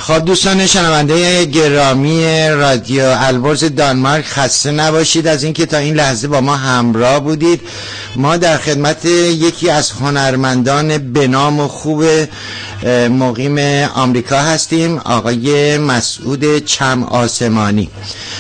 خب دوستان شنونده گرامی رادیو البرز دانمارک، خسته نباشید از اینکه تا این لحظه با ما همراه بودید. ما در خدمت یکی از هنرمندان بنام و خوب مقیم آمریکا هستیم، آقای مسعود چم آسمانی.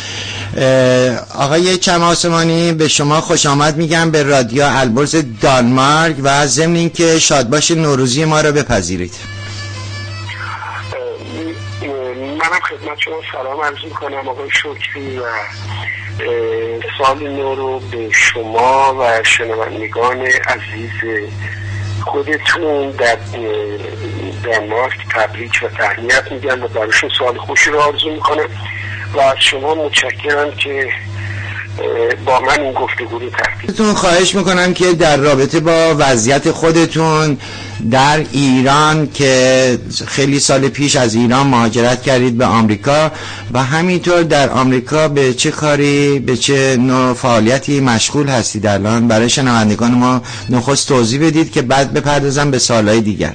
آقای چم آسمانی، به شما خوش آمد میگم به رادیو البرز دانمارک و ضمن اینکه شادباش نوروزی ما را بپذیرید. منم خدمت شما سلام عرض میکنم آقای شکری و سال نو رو به شما و شنوندگان عزیز خودتون در دانمارک تبریک و تهنیت میگم و براشون سال خوشی رو آرزو میکنم و از شما متشکرم که با من این گفتگو رو ترتیب. خواهش میکنم که در رابطه با وضعیت خودتون در ایران که خیلی سال پیش از ایران مهاجرت کردید به آمریکا و همینطور در آمریکا به چه کاری، به چه نوع فعالیتی مشغول هستید الان، برای شنوندگان ما نخست توضیح بدید که بعد بپردازم به سالهای دیگر.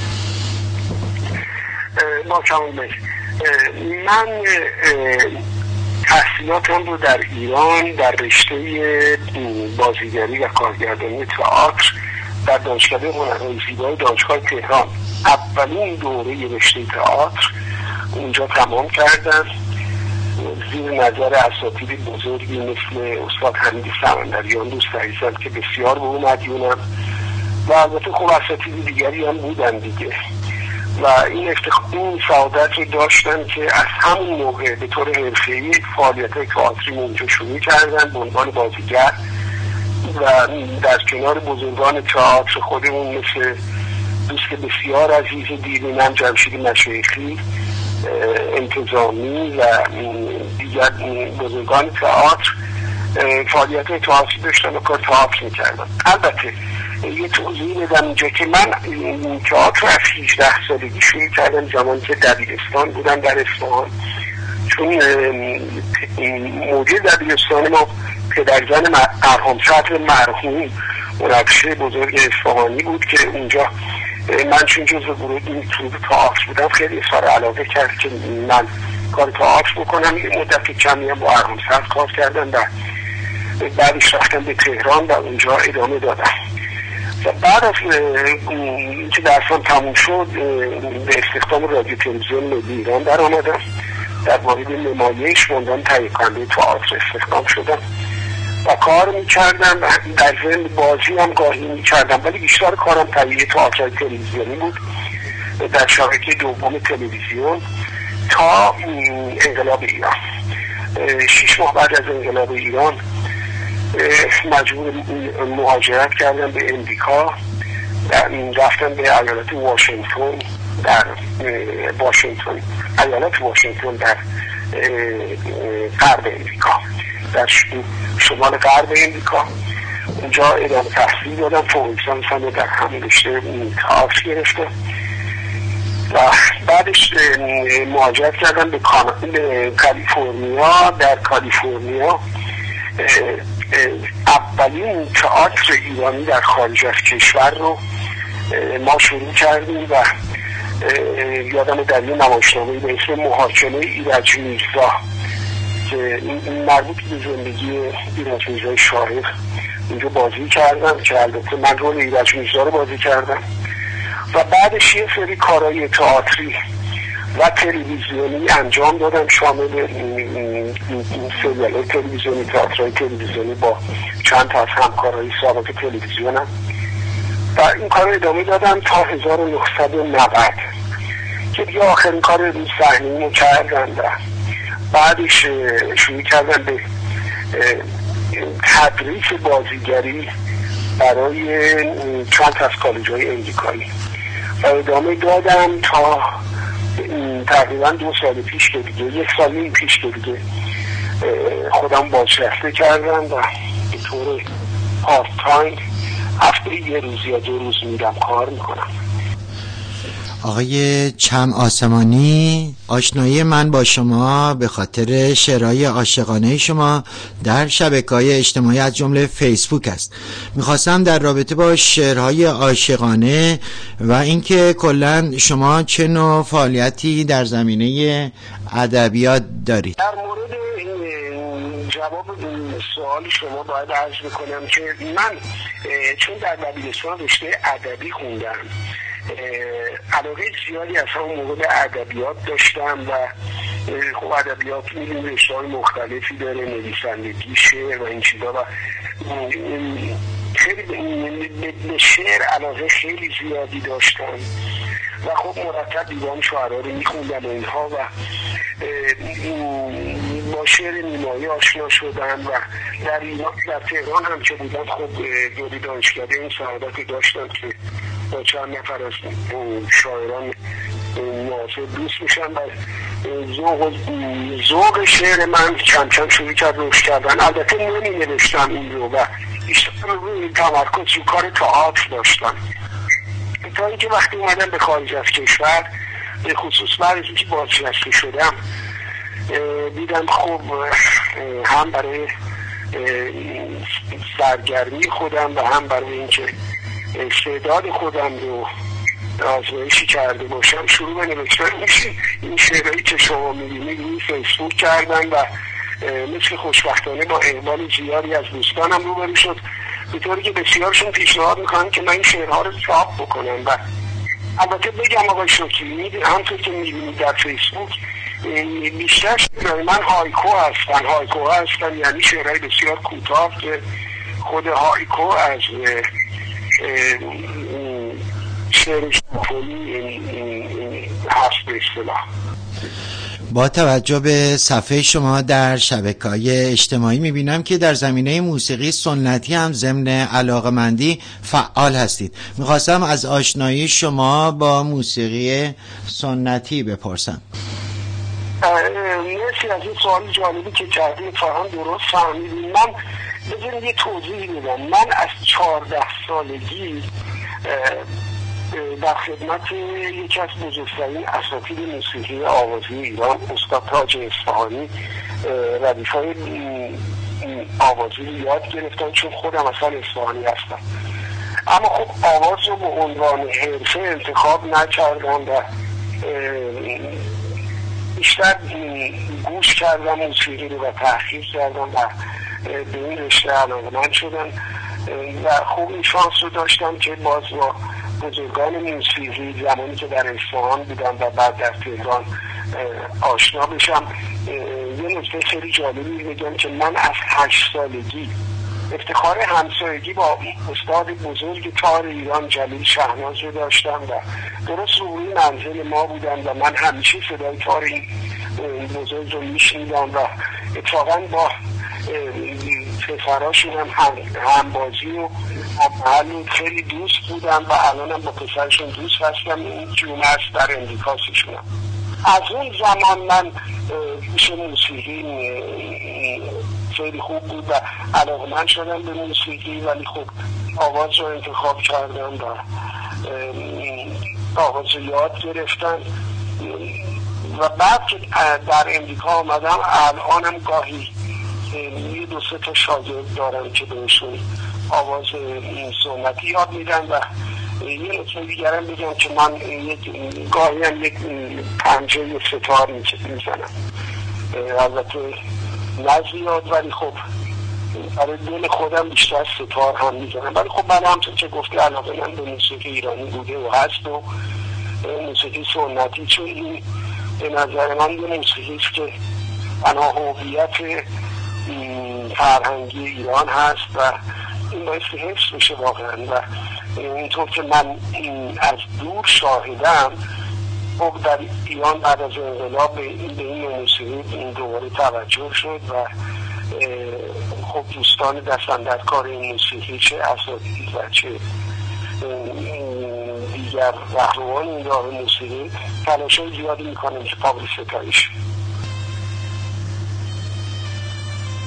من تحصیلاتم رو در ایران در رشته بازیگری و کارگردانی تئاتر در دانشکده هنرهای زیبای دانشگاه تهران، اولین دوره رشته تئاتر اونجا تمام کردم زیر نظر اساتید بزرگی مثل استاد حمید سمندریان دوست عزیزم که بسیار به اون مدیونم و البته خب اساتید دیگری هم بودن دیگه و این سعادت رو داشتن که از همون موقع به طور حرفه‌ای فعالیت‌های تئاتری اونجا شروع کردن به عنوان بازیگر و در کنار بزرگان تئاتر خودمون مثل دوست بسیار عزیز دیرینم جمشید مشایخی انتظامی و دیگر بزرگان تئاتر فعالیت‌های تئاتری داشتن و کار تئاتر می‌کردن. البته یه توضیح بدم اینجا که من تئاتر از 18 سالگی شروع کردم، زمانی که دبیرستان بودم در اصفهان، چون موجه دبیرستان ما پدرزن ارهام صدر مرحوم مربی بزرگ اصفهانی بود که اونجا من چون جزو گروه تئاتر بودم خیلی اظهار علاقه کرد که من کار تئاتر بکنم. یه مدت کمی هم با ارهام صدر کار کردم و بعدش رفتم به تهران و اونجا ادامه دادم و بعد از اینکه درسم تموم شد به استخدام رادیو تلویزیون ملی ایران در آمدم، در واحد نمایش عنوان تهیه کننده تئاتر استخدام شدم و کار میکردم و در ضمن بازی هم گاهی میکردم، ولی بیشتر کارم تهیه تئاتر تلویزیونی بود در شبکه دوم تلویزیون تا انقلاب ایران. 6 ماه بعد از انقلاب ایران مجبور مهاجرت کردم به امریکا، رفتم به ایالت واشنگتن، در واشنگتن، ایالت واشنگتن در غرب امریکا، در شمال غرب امریکا. اونجا ادامه تحصیل دادم، فوق لیسانسم در همین رشته تئاتر گرفتم و بعدش مهاجرت کردم به کالیفرنیا. در کالیفرنیا اولین تئاتر ایرانی در خارج از کشور رو ما شروع کردیم و یادم در یه نمایشنامه‌ای به اسم محاکمه ایرج میرزا که مربوط به زندگی ایرج میرزای شاعر اونجا بازی کردم که البته من رول ایرج میرزا رو بازی کردم و بعدش یه سری کارهای تئاتری و تلویزیونی انجام دادم، شامل سریال‌های تلویزیونی، تئاترهای تلویزیونی با چند تا از همکارهای سابق تلویزیونم و این کار رو ادامه دادم تا 1990 که دیگه آخرین کار روی صحنه‌ای کردم و بعدش شروع کردم به تدریس بازیگری برای چند تا از کالج‌های امریکایی و ادامه دادم تا تقریبا 2 سال پیش که دیگه 1 سال نیم پیش که دیگه خودم بازنشسته کردم و به طور پارت تایم هفته 1 روز یا 2 روز میرم کار میکنم. آقای چم آسمانی، آشنایی من با شما به خاطر شعرهای عاشقانه شما در شبکه‌های اجتماعی از جمله فیسبوک است. میخواستم در رابطه با شعرهای عاشقانه و اینکه کلاً شما چه نوع فعالیتی در زمینه ادبیات دارید. در مورد جواب سوال شما باید عرض بکنم که من چون در دبیرستان رشته ادبی خوندم، علاقه زیادی از همون موقع به ادبیات داشتم و خب ادبیات می‌بینیم رشته‌های مختلفی داره، نویسندگی، شعر و این چیزا، و خیلی به شعر علاقه خیلی زیادی داشتم و خب مرتب دیوان شعرا رو می‌خوندم و اینها، و با شعر نیمایی آشنا شدم و در تهران هم که بودم خب دوری دانشکده این سعادت داشتم که با چند نفر از شاعران معاصر دوست میشن و ذوق شعر من کم کم شروع کرد رشد کردن. البته نمی نوشتم این رو و بیشتر روی تمرکز رو کار تئاتر داشتم، تا اینکه وقتی اومدم به خارج از کشور، به خصوص بعد از اینکه بازنشسته شدم، دیدم خب هم برای سرگرمی خودم و هم برای اینکه استعداد خودم رو آزمایشی کرده باشم، شروع به نوشتن این شعرهایی که شما می‌بینید روی فیسبوک کردن و مثل خوشبختانه با اقبال زیادی از دوستانم روبرو شد، به طوری که بسیارشون پیشنهاد میکنن که من این شعرها رو چاپ بکنم. و البته بگم آقای شکری، همونطور که می‌بینید در فیسبوک بیشتر شعرهای من هایکو هستن، یعنی شعرهای بسیار کوتاه که خود هایکو از شعر شامپونی هست به اصطلاح. با توجه به صفحه شما در شبکه‌های اجتماعی می‌بینم که در زمینه موسیقی سنتی هم ضمن علاقه‌مندی فعال هستید. می‌خواستم از آشنایی شما با موسیقی سنتی بپرسم. مرسی از این سوال جالبی که کردید، فهم درست فهمیدید. من بذارید یه توضیح بدم. من از 14 سالگی در خدمت یکی از بزرگترین اساتید موسیقی آوازی ایران، استاد تاج اصفهانی، ردیف‌های آوازی رو یاد گرفتم، چون خودم اصلا اصفهانی هستم. اما خب آواز رو به عنوان حرفه انتخاب نکردم و بیشتر گوش کردم موسیقی رو و تحقیق کردم و به این رشته علاقه‌مند شدم و خوب این شانس رو داشتم که باز با بزرگان موسیقی زمانی که در اصفهان بودم و بعد در تهران آشنا بشم. یه نکته خیلی جالبی بگم که من از 8 سالگی افتخار همسایگی با استاد بزرگ تار ایران جلیل شهناز رو داشتم و درست روی منزل ما بودم و من همیشه صدای تار این بزرگ رو میشنیدم و اتفاقا با پسراشون هم بازی و هم خیلی دوست بودم و الانم با پسرشون دوست هستم. این جمعه است در امریکاسیشونم. از اون زمان من پیش موسیقی خیلی خوب بود و علاقه‌مند شدم به موسیقی، ولی خب آواز رو انتخاب کردم و آواز رو یاد گرفتم و بعد که در امریکا آمدم الانم گاهی یه 2-3 تا شاگرد دارم که بهشون آواز سنتی یاد میدن و یه نکته دیگرم بگم که من گاهی هم یک پنجه ستار میزنم، البته نه زیاد، ولی خب برای دل خودم بیشتر ستار هم میزنم. ولی خب من همطور که گفتی علاقه من به موسیقی ایرانی بوده و هست و موسیقی سنتی، چون این به نظر من یه موسیقی است که تنها هویت فرهنگی ایران هست و این باعث حفظ بشه واقعا. و اینطور که من از دور شاهدم، خب در ایران بعد از انقلاب به این موسیقی دوباره توجه شد و خب دوستان دست‌اندرکار این موسیقی، چه اساتید و چه دیگر رهروان این راه موسیقی، تلاش‌های زیادی میکنن که قابل ستایش.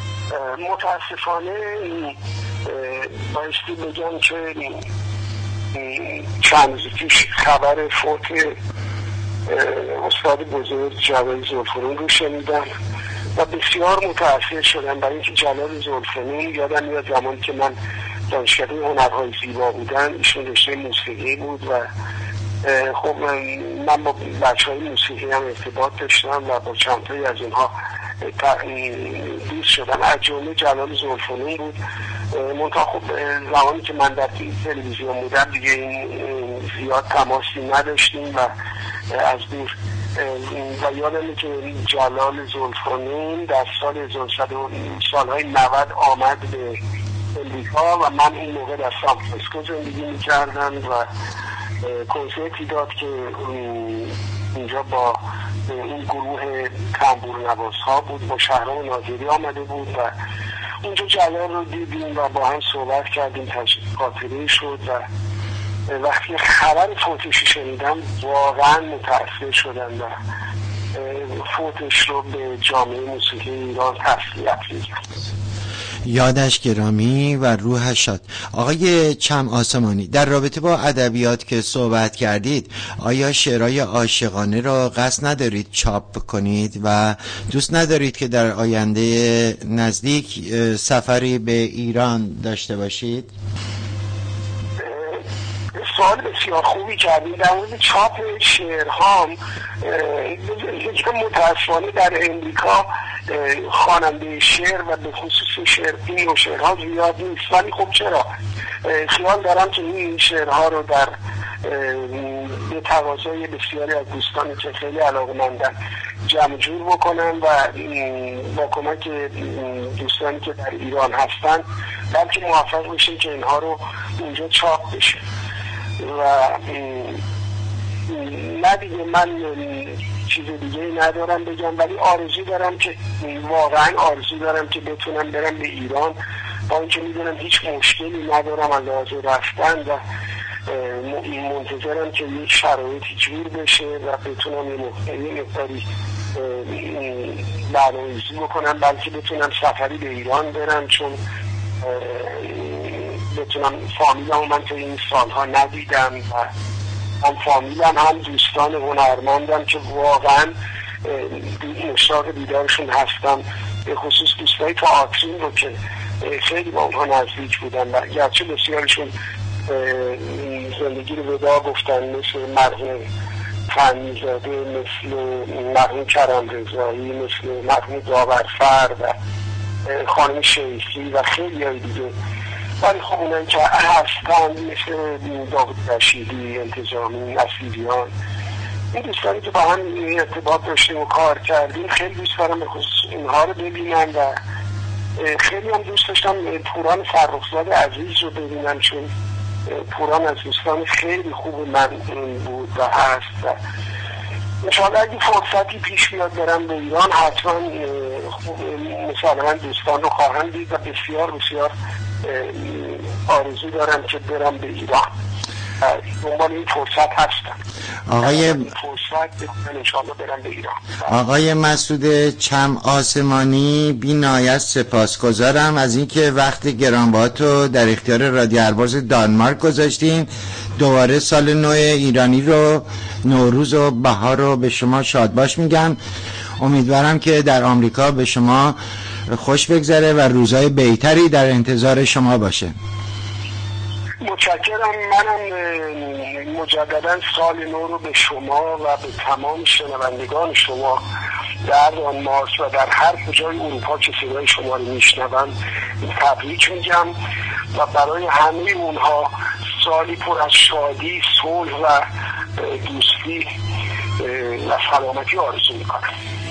متاسفانه بایستی بگم که چند روز پیش خبر فوت استاد بزرگ جلال زلفنون رو شنیدم و بسیار متأثر شدم، برای اینکه جلال زلفنون یادم میاد زمانی که من دانشگاه هنرهای زیبا بودم، ایشون رشته موسیقی بود و خب من با بچه‌های موسیقی هم ارتباط داشتم و با چند تایی از اینها دوست شدم، از جمله جلال زلفنون بود. منتها خب زمانی که من در تلویزیون بودم دیگه این زیاد تماسی نداشتیم و از دور و یادمه که جلال زلفنون در سالهای 90 آمد به امریکا و من این موقع در سان فرانسیسکو زندگی می‌کردم و کنسرتی داد که اینجا با این گروه تنبورنوازها بود، با شهرام ناظری آمده بود و اونجا جلال رو دیدیم و با هم صحبت کردیم، تجربه خاطره شد و وقتی خبر فوتش شنیدم واقعا متأثر شدم و فوتش رو به جامعه موسیقی ایران تسلیت میگم. یادش گرامی و روحش شاد. آقای چم آسمانی، در رابطه با ادبیات که صحبت کردید، آیا شعرهای عاشقانه را قصد ندارید چاپ کنید و دوست ندارید که در آینده نزدیک سفری به ایران داشته باشید؟ سوال بسیار خوبی کردید. در مورد چاپ شعرهام متاسفانه در امریکا خواننده شعر و به خصوص شعرپین و شعرها زیاد نیست، ولی خب چرا خیال دارم که این شعرها رو در به تقاضای بسیاری از دوستانی که خیلی علاقه‌مندن جمع جور بکنم و با کمک دوستانی که در ایران هستن بلکه موفق بشیم که اینها رو اونجا چاپ بشه. و نه دیگه من چیز دیگه ندارم بگم، ولی آرزو دارم که واقعا آرزو دارم که بتونم برم به ایران، با اینکه میدونم هیچ مشکلی ندارم از لحاظ رفتن و منتظرم که یک شرایطی جور بشه و بتونم یه مقداری برنامه‌ریزی بکنم، بلکه بتونم سفری به ایران برم، چون بتونم فامیلم من تو این سالها ندیدم و هم فامیلم هم دوستان هنرمندم که واقعا مشتاق دیدارشون هستم، به خصوص دوستای تئاترین رو که خیلی با اونها نزدیک بودن و گرچه بسیارشون زندگی رو ودا گفتن، مثل مرحوم فنی‌زاده، مثل مرحوم کرم رضایی، مثل مرحوم داورفر و خانم شیخی و خیلی های دیگه، ولی خب اونایی که هستن مثل داود رشیدی، انتظامی، نصیریان، این دوستانی که با هم ارتباط داشتیم و کار کردیم، خیلی دوست دارم به خصوص اینها رو ببینم و خیلی هم دوست داشتم پوران فرخزاد عزیز رو ببینم، چون پوران از دوستان خیلی خوب من بود و هست و انشاءالله اگه فرصتی پیش بیاد برم به ایران حتما مسلما دوستان رو خواهم دید و بسیار بسیار آرزو دارم که برم به ایران، دنبال این فرصت هستم. آقای مسعود چم آسمانی، بی‌نهایت سپاسگزارم از اینکه وقت گرانبهاتو در اختیار رادیو البرز دانمارک گذاشتین. دوباره سال نو ایرانی رو، نوروز و بهار رو به شما شادباش میگم. امیدوارم که در آمریکا به شما خوش بگذره و روزهای بهتری در انتظار شما باشه. متشکرم. منم مجددا سال نو رو به شما و به تمام شنوندگان شما در دانمارک و در هر کجای اروپا که صدای شما رو میشنون تبریک میگم و برای همه اونها سالی پر از شادی، صلح و دوستی و سلامتی آرزو میکنم.